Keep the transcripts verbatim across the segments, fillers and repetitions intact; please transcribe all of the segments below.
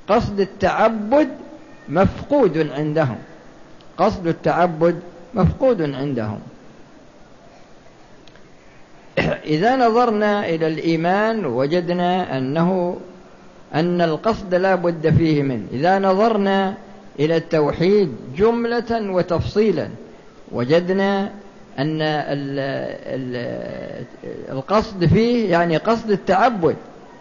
قصد التعبد مفقود عندهم، قصد التعبد مفقود عندهم. إذا نظرنا إلى الإيمان وجدنا أنه أن القصد لا بد فيه منه. إذا نظرنا إلى التوحيد جملة وتفصيلا وجدنا أن القصد فيه يعني قصد التعبد.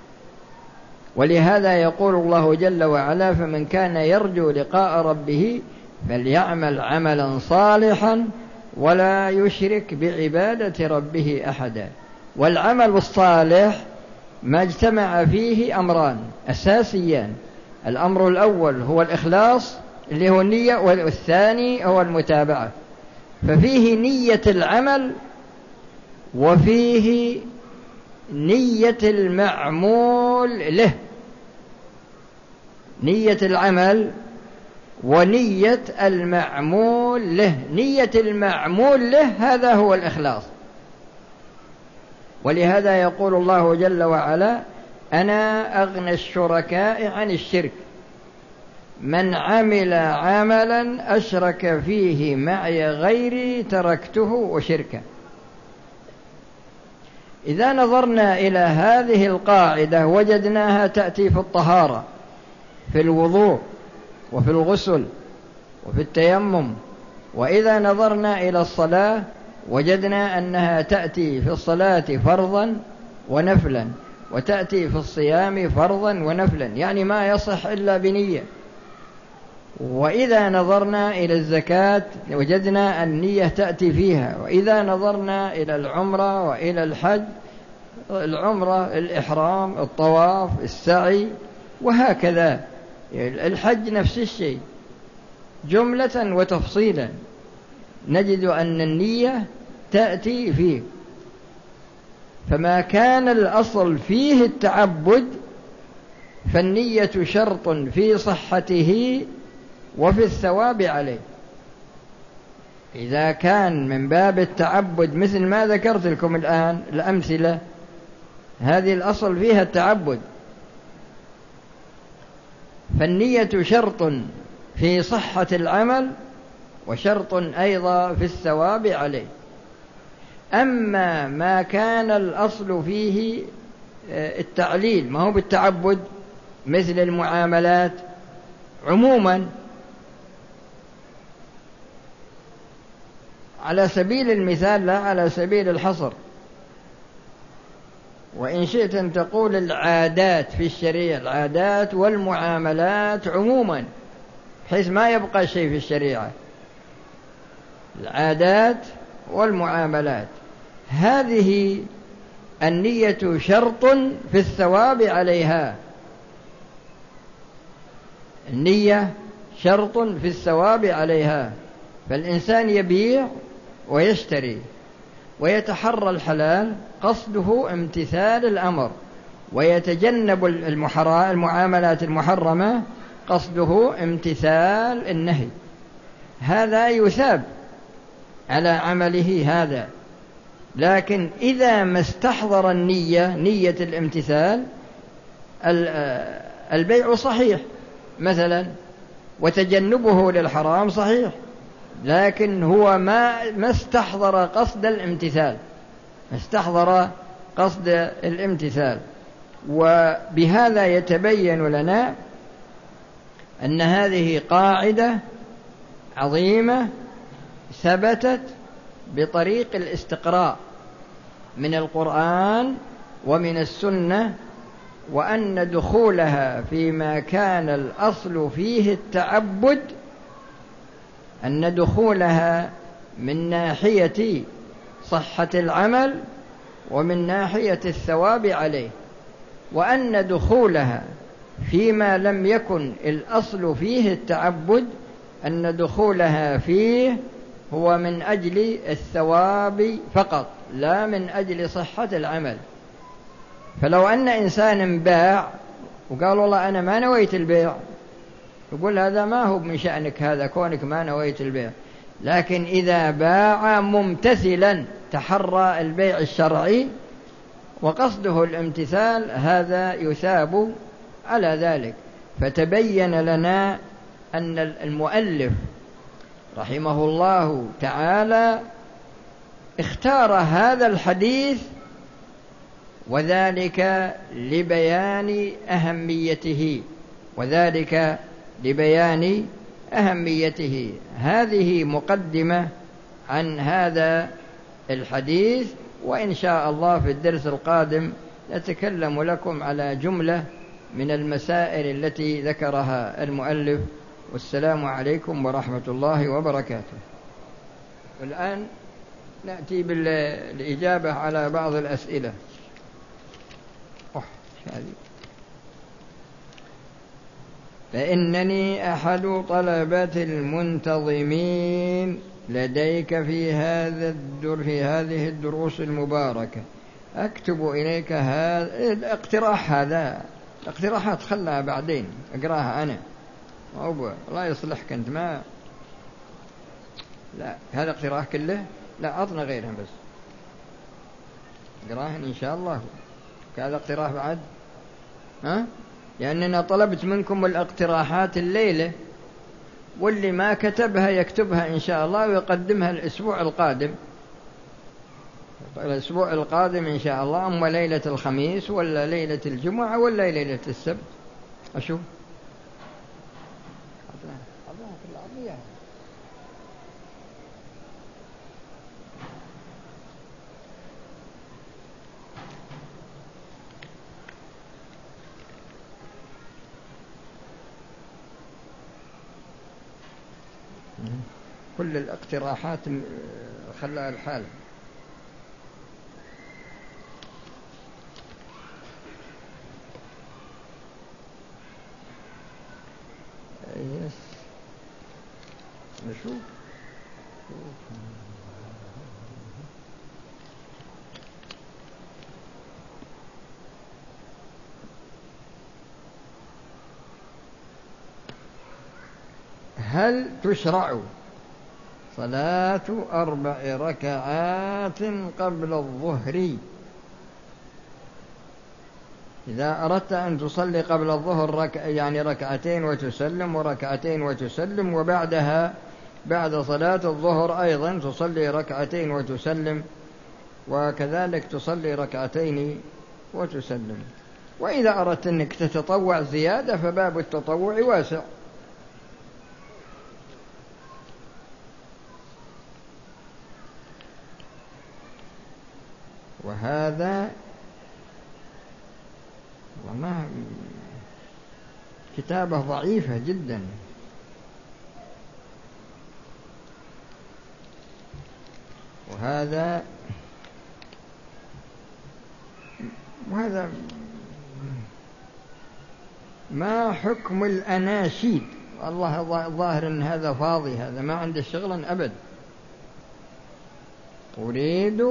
ولهذا يقول الله جل وعلا: فمن كان يرجو لقاء ربه فليعمل عملا صالحا ولا يشرك بعبادة ربه أحدا. والعمل الصالح ما اجتمع فيه أمران أساسيان: الأمر الأول هو الإخلاص اللي هو النية، والثاني هو المتابعة. ففيه نية العمل وفيه نية المعمول له، نية العمل ونية المعمول له. نية المعمول له هذا هو الإخلاص. ولهذا يقول الله جل وعلا: أنا أغنى الشركاء عن الشرك من عمل عملا أشرك فيه معي غيري تركته وشركه. إذا نظرنا إلى هذه القاعدة وجدناها تأتي في الطهارة، في الوضوء، وفي الغسل، وفي التيمم. وإذا نظرنا إلى الصلاة وجدنا أنها تأتي في الصلاة فرضا ونفلا، وتأتي في الصيام فرضا ونفلا، يعني ما يصح إلا بنية. وإذا نظرنا إلى الزكاة وجدنا النية تأتي فيها. وإذا نظرنا إلى العمرة وإلى الحج، العمرة الإحرام، الطواف، السعي، وهكذا. الحج نفس الشيء جملة وتفصيلا نجد أن النية تأتي فيه. فما كان الأصل فيه التعبد فالنية شرط في صحته وفي الثواب عليه. إذا كان من باب التعبد مثل ما ذكرت لكم الآن الأمثلة، هذه الأصل فيها التعبد، فالنية شرط في صحة العمل وشرط أيضا في الثواب عليه. أما ما كان الأصل فيه التعليل ما هو بالتعبد مثل المعاملات عموما، على سبيل المثال لا على سبيل الحصر، وإن شئت أن تقول العادات في الشريعة، العادات والمعاملات عموما بحيث ما يبقى شيء في الشريعة، العادات والمعاملات، هذه النية شرط في الثواب عليها. النية شرط في الثواب عليها. فالإنسان يبيع ويشتري ويتحرى الحلال قصده امتثال الأمر، ويتجنب المعاملات المحرمة قصده امتثال النهي، هذا يثاب على عمله هذا. لكن إذا ما استحضر النية نية الامتثال البيع صحيح مثلا، وتجنبه للحرام صحيح، لكن هو ما ما استحضر قصد الامتثال، استحضر قصد الامتثال. وبهذا يتبين لنا أن هذه قاعدة عظيمة ثبتت بطريق الاستقراء من القرآن ومن السنة، وأن دخولها فيما كان الأصل فيه التعبد، أن دخولها من ناحية صحة العمل ومن ناحية الثواب عليه، وأن دخولها فيما لم يكن الأصل فيه التعبد أن دخولها فيه هو من أجل الثواب فقط لا من أجل صحة العمل. فلو أن إنسان باع وقال والله أنا ما نويت البيع، يقول هذا ما هو من شأنك، هذا كونك ما نويت البيع. لكن إذا باع ممتثلا تحرى البيع الشرعي وقصده الامتثال، هذا يثاب على ذلك. فتبين لنا أن المؤلف رحمه الله تعالى اختار هذا الحديث وذلك لبيان أهميته وذلك لبيان أهميته. هذه مقدمة عن هذا الحديث، وإن شاء الله في الدرس القادم نتكلم لكم على جملة من المسائل التي ذكرها المؤلف. والسلام عليكم ورحمة الله وبركاته. والآن نأتي بالإجابة على بعض الأسئلة. فإنني أحد طلبة المنتظمين لديك في هذا الدر في هذه الدروس المباركة، أكتب إليك هذا الاقتراح. هذا الاقتراحات خلها بعدين، أقراها أنا. الله يصلحك أنت، ما لا هذا اقتراح كله، لا عطنا غيرها بس اقراها إن شاء الله. هذا اقتراح بعد، ها؟ لأننا طلبت منكم الاقتراحات الليلة، واللي ما كتبها يكتبها إن شاء الله ويقدمها الأسبوع القادم. الأسبوع القادم إن شاء الله، أما ليلة الخميس ولا ليلة الجمعة ولا ليلة السبت. أشوف كل الاقتراحات خلاها الحال. يس نشوف. هل تشرع صلاة أربع ركعات قبل الظهر؟ إذا أردت أن تصلي قبل الظهر رك... يعني ركعتين وتسلم وركعتين وتسلم، وبعدها بعد صلاة الظهر أيضا تصلي ركعتين وتسلم، وكذلك تصلي ركعتين وتسلم. وإذا أردت أنك تتطوع زيادة فباب التطوع واسع. وهذا والله كتابة ضعيفة جدا. وهذا وهذا ما حكم الأناشيد؟ والله ظاهر أن هذا فاضي، هذا ما عنده شغلا أبد. أريد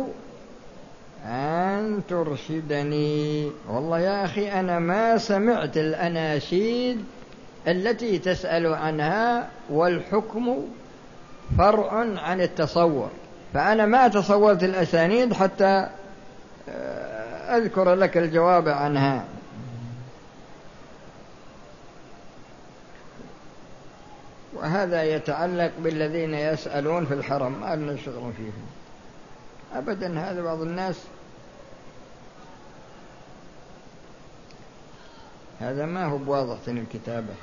أن ترشدني. والله يا أخي أنا ما سمعت الأناشيد التي تسأل عنها، والحكم فرع عن التصور، فأنا ما تصورت الأسانيد حتى أذكر لك الجواب عنها. وهذا يتعلق بالذين يسألون في الحرم، ما لنا شغل فيهم أبدا. هذا بعض الناس، هذا ما هو بواضح في الكتابة.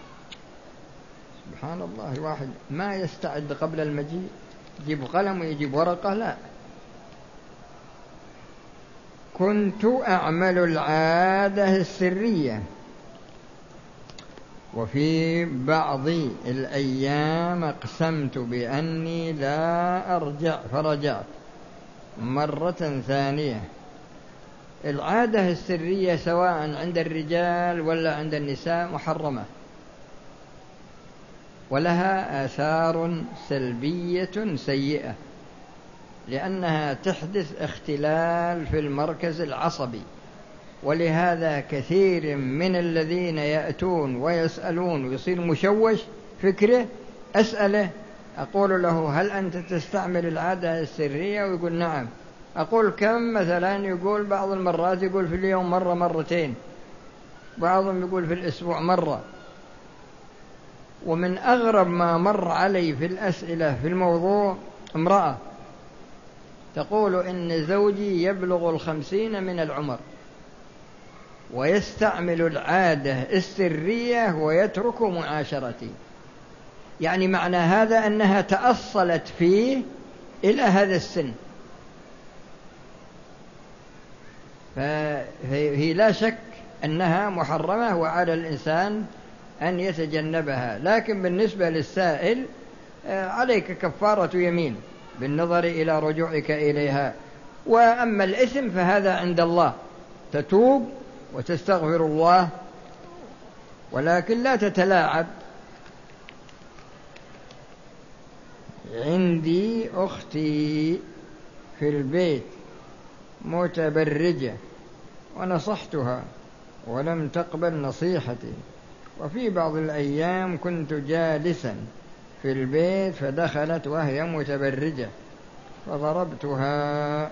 سبحان الله، واحد ما يستعد قبل المجيء، يجيب قلم ويجيب ورقة، لا. كنت أعمل العادة السرية، وفي بعض الأيام أقسمت بأني لا أرجع فرجعت مرة ثانية. العادة السرية سواء عند الرجال ولا عند النساء محرمة، ولها آثار سلبية سيئة، لأنها تحدث اختلال في المركز العصبي. ولهذا كثير من الذين يأتون ويسألون ويصير مشوش فكره، أسأله أقول له هل أنت تستعمل العادة السرية؟ ويقول نعم. أقول كم مثلا؟ يقول بعض المرات يقول في اليوم مرة مرتين. بعضهم يقول في الأسبوع مرة. ومن أغرب ما مر علي في الأسئلة في الموضوع امرأة تقول إن زوجي يبلغ الخمسين من العمر ويستعمل العادة السرية ويترك معاشرتي. يعني معنى هذا أنها تأصلت فيه إلى هذا السن، فهي لا شك أنها محرمة وعلى الإنسان أن يتجنبها. لكن بالنسبة للسائل عليك كفارة يمين بالنظر إلى رجوعك إليها. وأما الإثم فهذا عند الله، تتوب وتستغفر الله، ولكن لا تتلاعب. عندي أختي في البيت متبرجة ونصحتها ولم تقبل نصيحتي، وفي بعض الأيام كنت جالسا في البيت فدخلت وهي متبرجة فضربتها.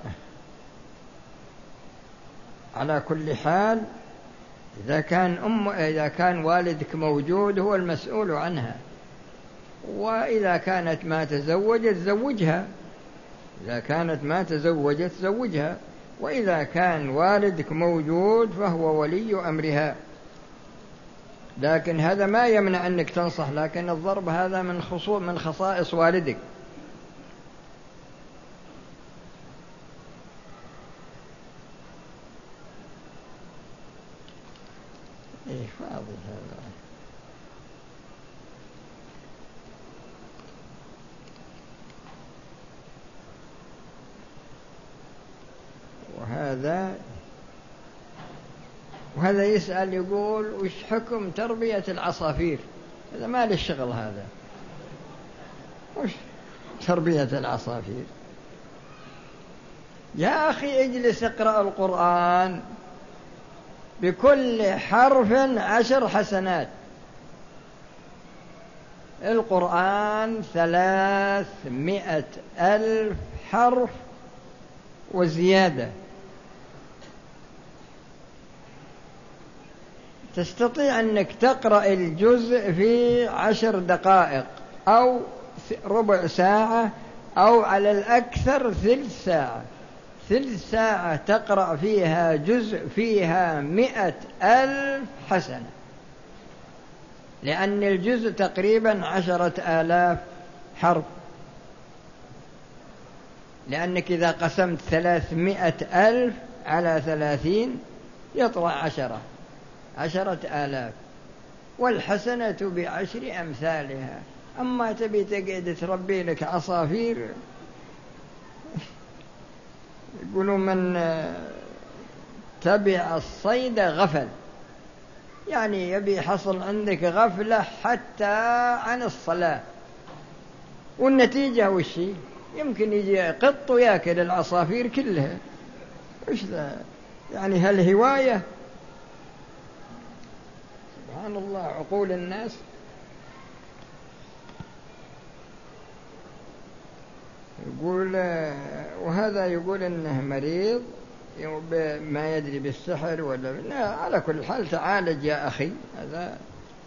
على كل حال إذا كان أم إذا كان والدك موجود هو المسؤول عنها، وإذا كانت ما تزوجت زوجها، إذا كانت ما تزوجت زوجها، وإذا كان والدك موجود فهو ولي أمرها. لكن هذا ما يمنع أنك تنصح، لكن الضرب هذا من خصوص من خصائص والدك. إيه فاضي هذا. وهذا وهذا يسأل يقول وش حكم تربية العصافير؟ هذا ما له الشغل، هذا وش تربية العصافير؟ يا أخي اجلس اقرأ القرآن، بكل حرف عشر حسنات. القرآن ثلاثمائة ألف حرف وزيادة، تستطيع أنك تقرأ الجزء في عشر دقائق أو ربع ساعة أو على الأكثر ثلث ساعة. ثلث ساعة تقرأ فيها جزء فيها مئة ألف حسنة، لأن الجزء تقريبا عشرة آلاف حرف، لأنك إذا قسمت ثلاثمائة ألف على ثلاثين يطلع عشرة عشرة آلاف، والحسنة بعشر أمثالها. أما تبي تقعد تربي لك عصافير، يقولوا من تبع الصيد غفل، يعني يبي حصل عندك غفلة حتى عن الصلاة. والنتيجة وشي؟ يمكن يجي قط ويأكل العصافير كلها. وش ذا يعني؟ هالهواية سبحان الله عقول الناس. يقول وهذا يقول إنه مريض ما يدري بالسحر ولا لا، على كل حال تعالج يا أخي. هذا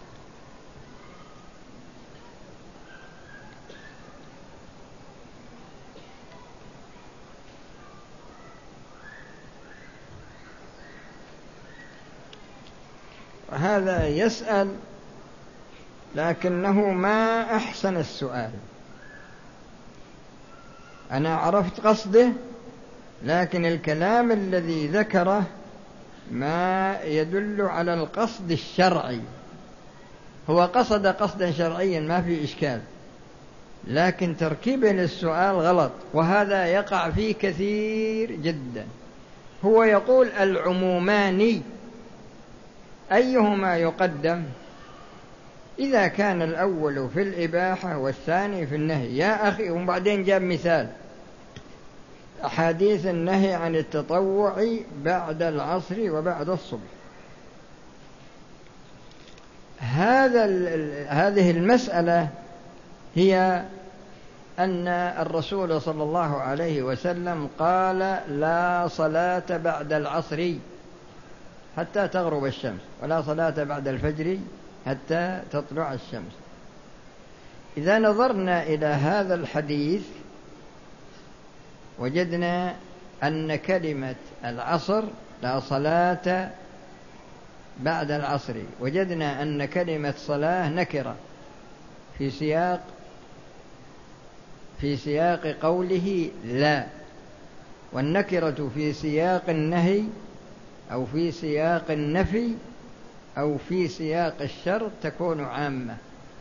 هذا يسأل لكنه ما أحسن السؤال. أنا عرفت قصده، لكن الكلام الذي ذكره ما يدل على القصد الشرعي. هو قصد قصدا شرعيا ما في إشكال، لكن تركيبه للسؤال غلط، وهذا يقع فيه كثير جدا. هو يقول العموماني أيهما يقدم؟ إذا كان الأول في الإباحة والثاني في النهي يا أخي. وبعدين جاب مثال أحاديث النهي عن التطوع بعد العصر وبعد الصبح. هذا هذه المسألة هي أن الرسول صلى الله عليه وسلم قال لا صلاة بعد العصر. حتى تغرب الشمس، ولا صلاة بعد الفجر حتى تطلع الشمس. إذا نظرنا إلى هذا الحديث وجدنا أن كلمة العصر لا صلاة بعد العصر، وجدنا أن كلمة صلاة نكرة في سياق في سياق قوله لا، والنكرة في سياق النهي أو في سياق النفي أو في سياق الشرط تكون عامة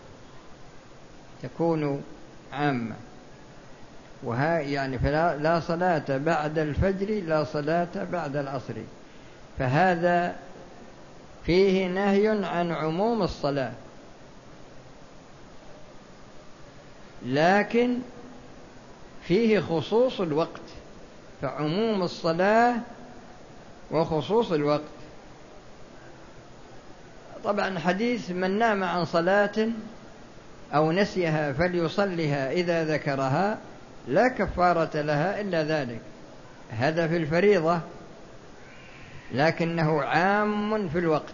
تكون عامة وها يعني فلا لا صلاة بعد الفجر لا صلاة بعد العصر، فهذا فيه نهي عن عموم الصلاة، لكن فيه خصوص الوقت، فعموم الصلاة وخصوص الوقت. طبعا حديث من نام عن صلاة أو نسيها فليصلها إذا ذكرها لا كفارة لها إلا ذلك، هذا في الفريضة، لكنه عام في الوقت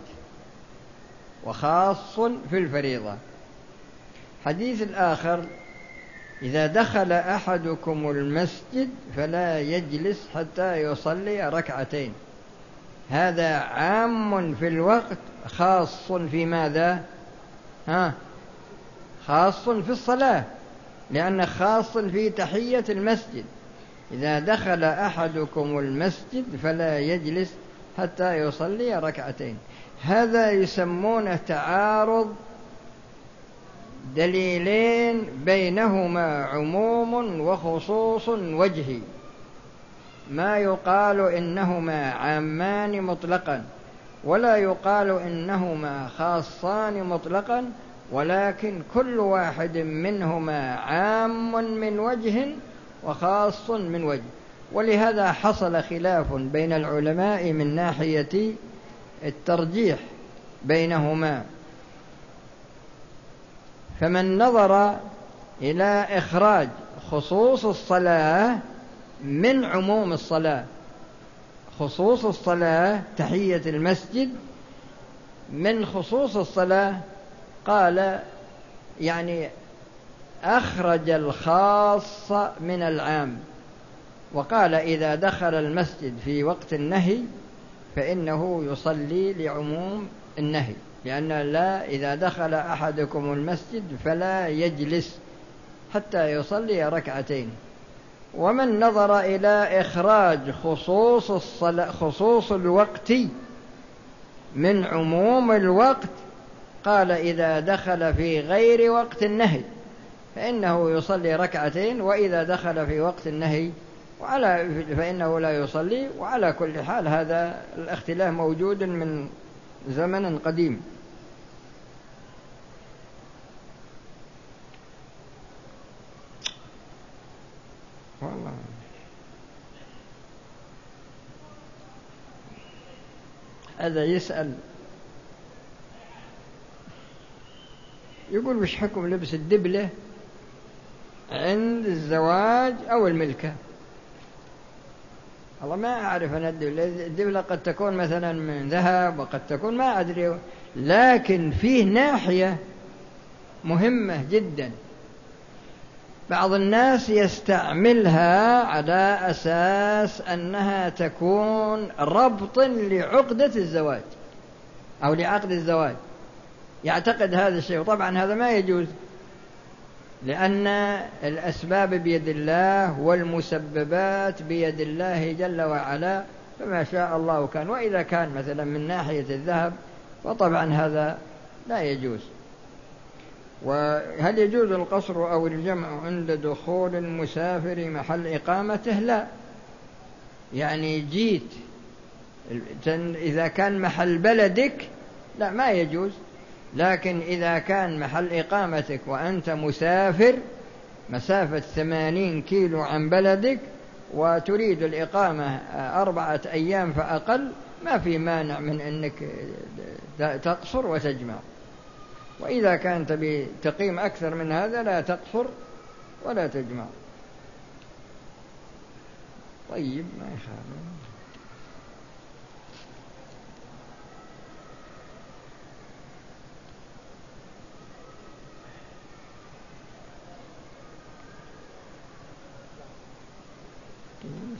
وخاص في الفريضة. حديث الآخر إذا دخل أحدكم المسجد فلا يجلس حتى يصلي ركعتين، هذا عام في الوقت خاص في ماذا؟ ها خاص في الصلاة، لأنه خاص في تحية المسجد. إذا دخل أحدكم المسجد فلا يجلس حتى يصلي ركعتين، هذا يسمونه تعارض دليلين بينهما عموم وخصوص وجهي، ما يقال إنهما عامان مطلقا ولا يقال إنهما خاصان مطلقا، ولكن كل واحد منهما عام من وجه وخاص من وجه، ولهذا حصل خلاف بين العلماء من ناحية الترجيح بينهما. فمن نظر إلى إخراج خصوص الصلاة من عموم الصلاة، خصوص الصلاة تحية المسجد من خصوص الصلاة، قال يعني أخرج الخاص من العام، وقال إذا دخل المسجد في وقت النهي فإنه يصلي لعموم النهي، لأن لا إذا دخل أحدكم المسجد فلا يجلس حتى يصلي ركعتين. ومن نظر إلى إخراج خصوص الصلاة خصوص الوقت من عموم الوقت، قال إذا دخل في غير وقت النهي فإنه يصلي ركعتين، وإذا دخل في وقت النهي وعلى فإنه لا يصلي. وعلى كل حال هذا الاختلاف موجود من زمن قديم. والله هذا يسأل يقول وش حكم لبس الدبلة عند الزواج أو الملكة؟ والله ما أعرف أنا الدبلة, الدبلة قد تكون مثلا من ذهب وقد تكون ما أدري، لكن فيه ناحية مهمة جدا، بعض الناس يستعملها على أساس أنها تكون ربط لعقدة الزواج أو لعقد الزواج، يعتقد هذا الشيء، وطبعا هذا ما يجوز، لأن الأسباب بيد الله والمسببات بيد الله جل وعلا، فما شاء الله كان. وإذا كان مثلا من ناحية الذهب فطبعا هذا لا يجوز. وهل يجوز القصر أو الجمع عند دخول المسافر محل إقامته؟ لا، يعني جيت إذا كان محل بلدك لا ما يجوز، لكن إذا كان محل إقامتك وأنت مسافر مسافة ثمانين كيلو عن بلدك وتريد الإقامة أربعة أيام فأقل، ما في مانع من أنك تقصر وتجمع. وإذا كان تبي تقيم أكثر من هذا لا تقصر ولا تجمع. طيب ما يخالف.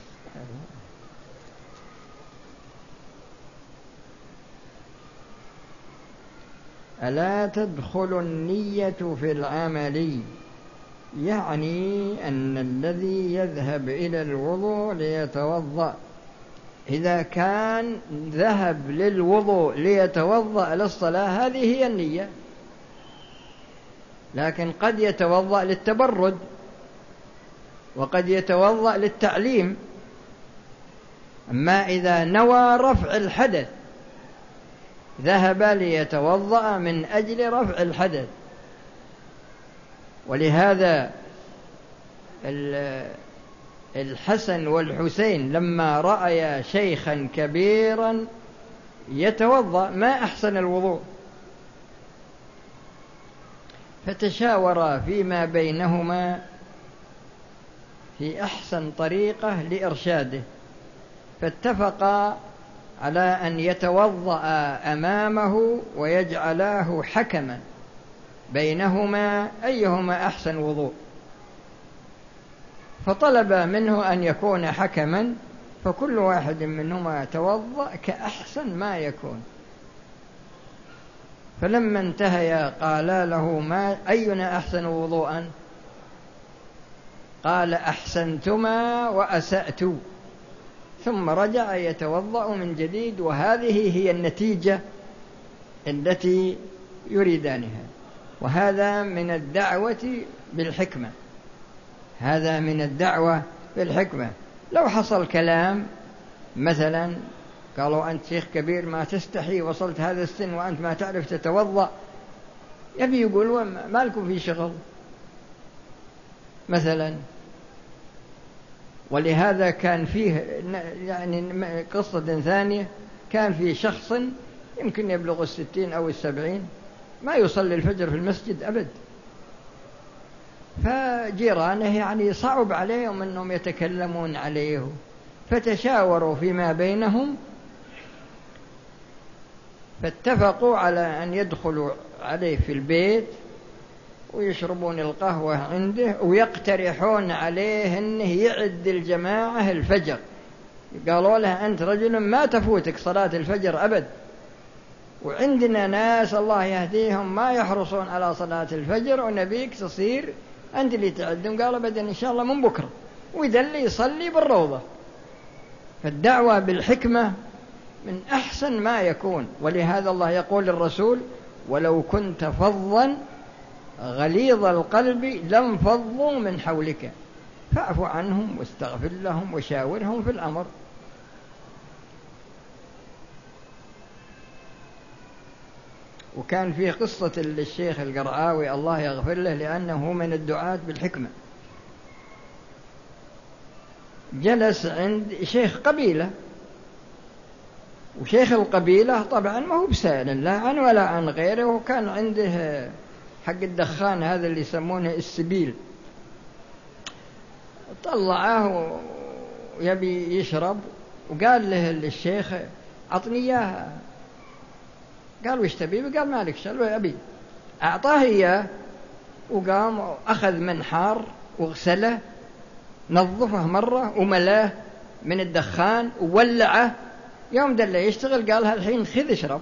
ألا تدخل النية في العمل، يعني أن الذي يذهب إلى الوضوء ليتوضأ إذا كان ذهب للوضوء ليتوضأ للصلاة هذه هي النية، لكن قد يتوضأ للتبرد، وقد يتوضأ للتعليم. أما إذا نوى رفع الحدث ذهب ليتوضأ من أجل رفع الحدث. ولهذا الحسن والحسين لما رأيا شيخا كبيرا يتوضأ ما أحسن الوضوء، فتشاورا فيما بينهما في أحسن طريقة لإرشاده، فاتفقا على أن يتوضأ أمامه ويجعلاه حكما بينهما أيهما أحسن وضوء، فطلب منه أن يكون حكما، فكل واحد منهما توضأ كأحسن ما يكون. فلما انتهيا قالا له ما أينا أحسن وضوءا؟ قال أحسنتما وأسأت، ثم رجع يتوضأ من جديد. وهذه هي النتيجة التي يريدانها. وهذا من الدعوة بالحكمة، هذا من الدعوة بالحكمة. لو حصل كلام مثلا قالوا أنت شيخ كبير ما تستحي، وصلت هذا السن وأنت ما تعرف تتوضأ، يبي يقول ما لكم في شغل مثلا. ولهذا كان فيه يعني قصة ثانية، كان في شخص يمكن يبلغ الستين أو السبعين ما يصلي الفجر في المسجد أبد، فجيرانه يعني صعب عليهم أنهم يتكلمون عليه، فتشاوروا فيما بينهم فاتفقوا على أن يدخلوا عليه في البيت ويشربون القهوة عنده ويقترحون عليه أنه يعد الجماعة الفجر. قالوا له أنت رجل ما تفوتك صلاة الفجر أبد، وعندنا ناس الله يهديهم ما يحرصون على صلاة الفجر، ونبيك تصير أنت اللي تعدهم. قالوا بدأ إن شاء الله من بكرة، ويدل يصلي بالروضة. فالدعوة بالحكمة من أحسن ما يكون. ولهذا الله يقول للرسول ولو كنت فظا غليظ القلب لانفضوا من حولك فاعف عنهم واستغفر لهم وشاورهم في الأمر. وكان فيه قصة الشيخ القرعاوي الله يغفر له لأنه من الدعاة بالحكمة. جلس عند شيخ قبيلة، وشيخ القبيلة طبعا ما هو بسائل لا عن ولا عن غيره، وكان عنده حق الدخان هذا اللي يسمونه السبيل، طلعه يبي يشرب وقال له الشيخ أعطني إياه. قال وش تبي؟ قال مالك شلو أبي. أعطاه إياه وقام أخذ منحار وغسله نظفه مرة وملاه من الدخان وولعه. يوم دل يشتغل قال هالحين خذ اشرب.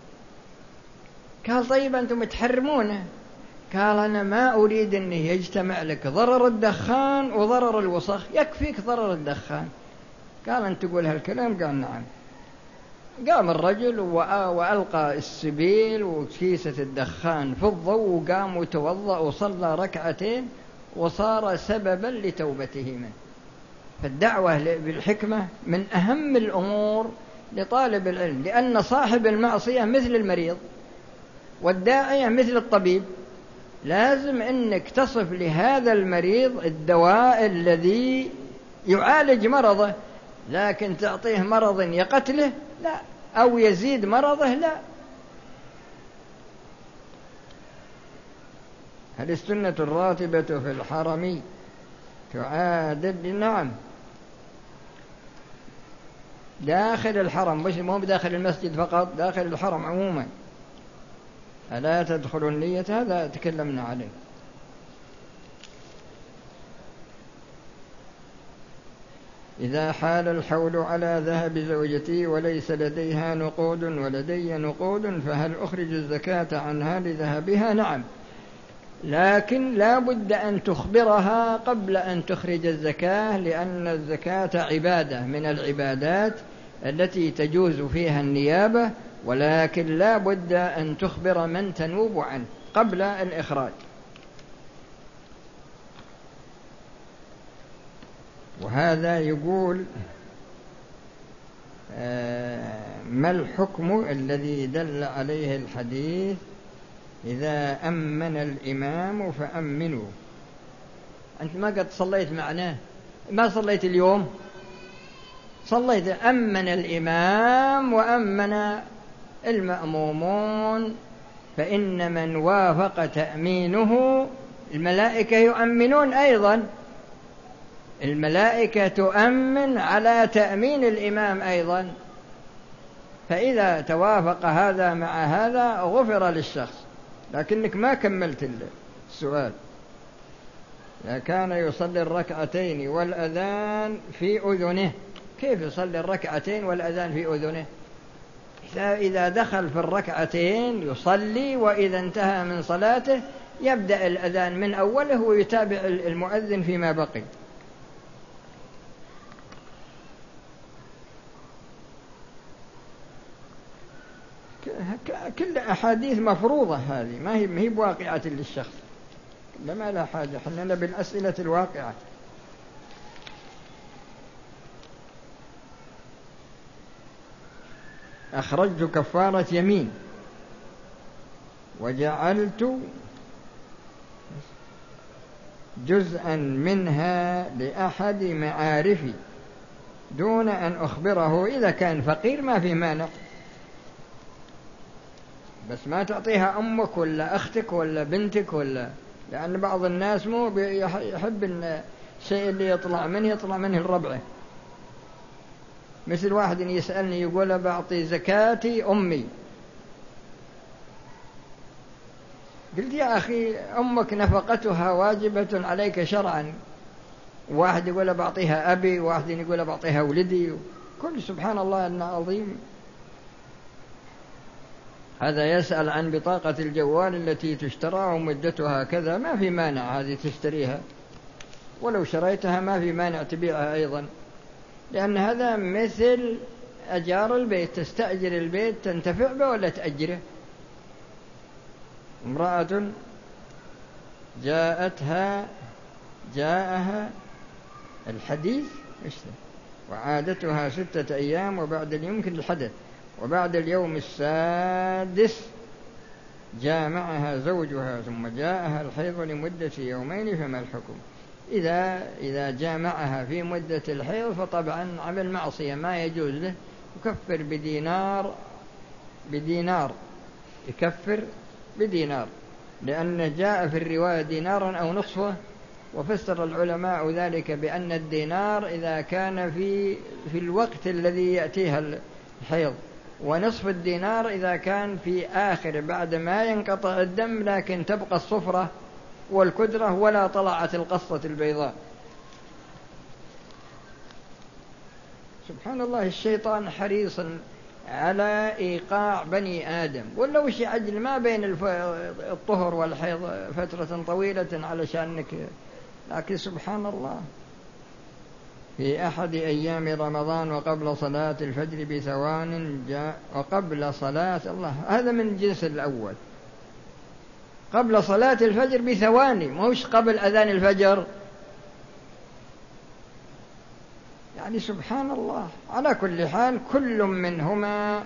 قال طيب أنتم تحرمونه. قال أنا ما أريد أنه يجتمع لك ضرر الدخان وضرر الوسخ، يكفيك ضرر الدخان. قال أنت تقول هالكلام؟ قال نعم. قام الرجل وألقى السبيل وكيسة الدخان في الضوء وقام وتوضأ وصلى ركعتين وصار سببا لتوبته منه. فالدعوة بالحكمة من أهم الأمور لطالب العلم، لأن صاحب المعصية مثل المريض والداعية مثل الطبيب. لازم أنك تصف لهذا المريض الدواء الذي يعالج مرضه، لكن تعطيه مرض يقتله لا، أو يزيد مرضه لا. هل السنة الراتبة في الحرم تعادل؟ نعم، داخل الحرم، مش مو بداخل المسجد فقط، داخل الحرم عموما. ألا تدخل النية هذا تكلمنا عليه. إذا حال الحول على ذهب زوجتي وليس لديها نقود ولدي نقود فهل أخرج الزكاة عنها لذهبها؟ نعم، لكن لا بد أن تخبرها قبل أن تخرج الزكاة، لأن الزكاة عبادة من العبادات التي تجوز فيها النيابة، ولكن لا بد أن تخبر من تنوب عنه قبل الإخراج. وهذا يقول ما الحكم الذي دل عليه الحديث إذا أمن الإمام فأمنوا؟ أنت ما قد صليت معناه، ما صليت اليوم، صليت أمن الإمام وأمن المأمومون، فإن من وافق تأمينه الملائكة يؤمنون أيضا، الملائكة تؤمن على تأمين الإمام أيضا، فإذا توافق هذا مع هذا غفر للشخص. لكنك ما كملت السؤال. إذا كان يصلي الركعتين والأذان في أذنه، كيف يصلي الركعتين والأذان في أذنه؟ إذا دخل في الركعتين يصلي، وإذا انتهى من صلاته يبدأ الأذان من أوله ويتابع المؤذن فيما بقي. كل أحاديث مفروضة هذه، ما هي ما هي بواقعة للشخص، لما لا حاجة، حنا بالأسئلة الواقعة. أخرجت كفارة يمين وجعلت جزءا منها لأحد معارفي دون أن أخبره، إذا كان فقير ما في مانع، بس ما تعطيها أمك ولا أختك ولا بنتك، ولا لأن بعض الناس مو يحب أن الشيء اللي يطلع منه يطلع منه الربعه. مثل واحد يسألني يقول بعطي زكاتي أمي، قلت يا أخي أمك نفقتها واجبة عليك شرعا، واحد يقول بعطيها أبي، واحد يقول بعطيها ولدي، كل سبحان الله أنه عظيم. هذا يسأل عن بطاقة الجوال التي تشترى ومدتها كذا، ما في مانع هذه تشتريها، ولو شريتها ما في مانع تبيعها أيضا، لأن هذا مثل أجار البيت، تستأجر البيت تنتفع به ولا تأجره. امرأة جاءتها جاءها الحديث وعادتها ستة أيام وبعد يمكن الحدث، وبعد اليوم السادس جاء معها زوجها ثم جاءها الحيض لمدة يومين، فما الحكم؟ إذا إذا جامعها في مدة الحيض فطبعا عمل معصية ما يجوز له، يكفر بدينار بدينار يكفر بدينار، لأن جاء في الرواية دينارا أو نصفه، وفسر العلماء ذلك بأن الدينار إذا كان في في الوقت الذي يأتيها الحيض، ونصف الدينار إذا كان في آخر بعد ما ينقطع الدم لكن تبقى الصفرة والكدرة ولا طلعت القصة البيضاء. سبحان الله، الشيطان حريص على إيقاع بني آدم، ولا وش عجل ما بين الطهر والحيض فترة طويلة علشانك، لكن سبحان الله. في أحد أيام رمضان وقبل صلاة الفجر بثوان جاء وقبل صلاة الله، هذا من الجنس الأول، قبل صلاة الفجر بثواني، مش قبل أذان الفجر، يعني سبحان الله. على كل حال كل منهما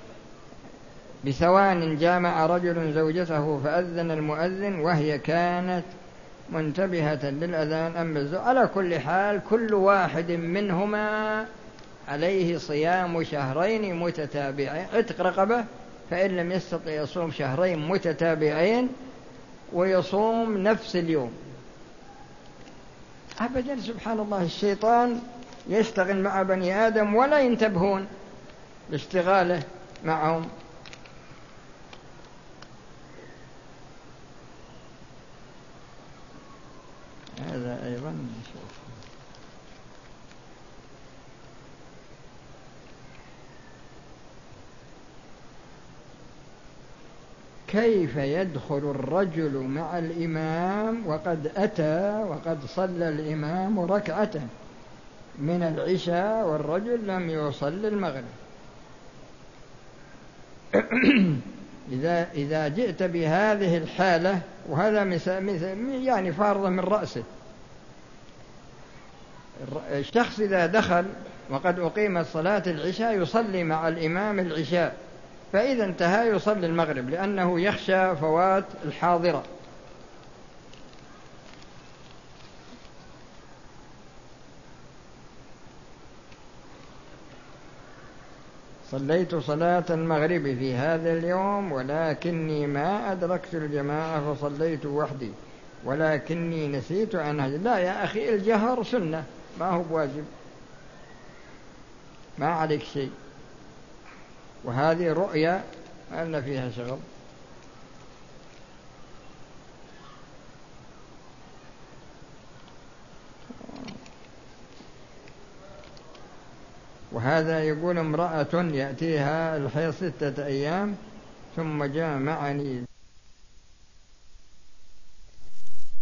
بثوان جامع رجل زوجته فأذن المؤذن وهي كانت منتبهة للأذان أم الزوج، على كل حال كل واحد منهما عليه صيام شهرين متتابعين، عتق رقبة، فإن لم يستطع يصوم شهرين متتابعين ويصوم نفس اليوم. أبدا سبحان الله، الشيطان يشتغل مع بني آدم ولا ينتبهون لاشتغاله معهم. هذا أيضا كيف يدخل الرجل مع الإمام وقد أتى وقد صلى الإمام ركعة من العشاء والرجل لم يصلي المغرب؟ إذا إذا جئت بهذه الحالة، وهذا مثال يعني فارضة من رأسه، الشخص إذا دخل وقد أقيمت صلاة العشاء يصلي مع الإمام العشاء، فإذا انتهى يصلي المغرب لأنه يخشى فوات الحاضرة. صليت صلاة المغرب في هذا اليوم ولكني ما أدركت الجماعة فصليت وحدي ولكني نسيت عنها. لا يا أخي، الجهر سنة ما هو بواجب، ما عليك شيء، وهذه رؤيا أن فيها شغل. وهذا يقول امرأة يأتيها الحيض ستة أيام ثم جامعني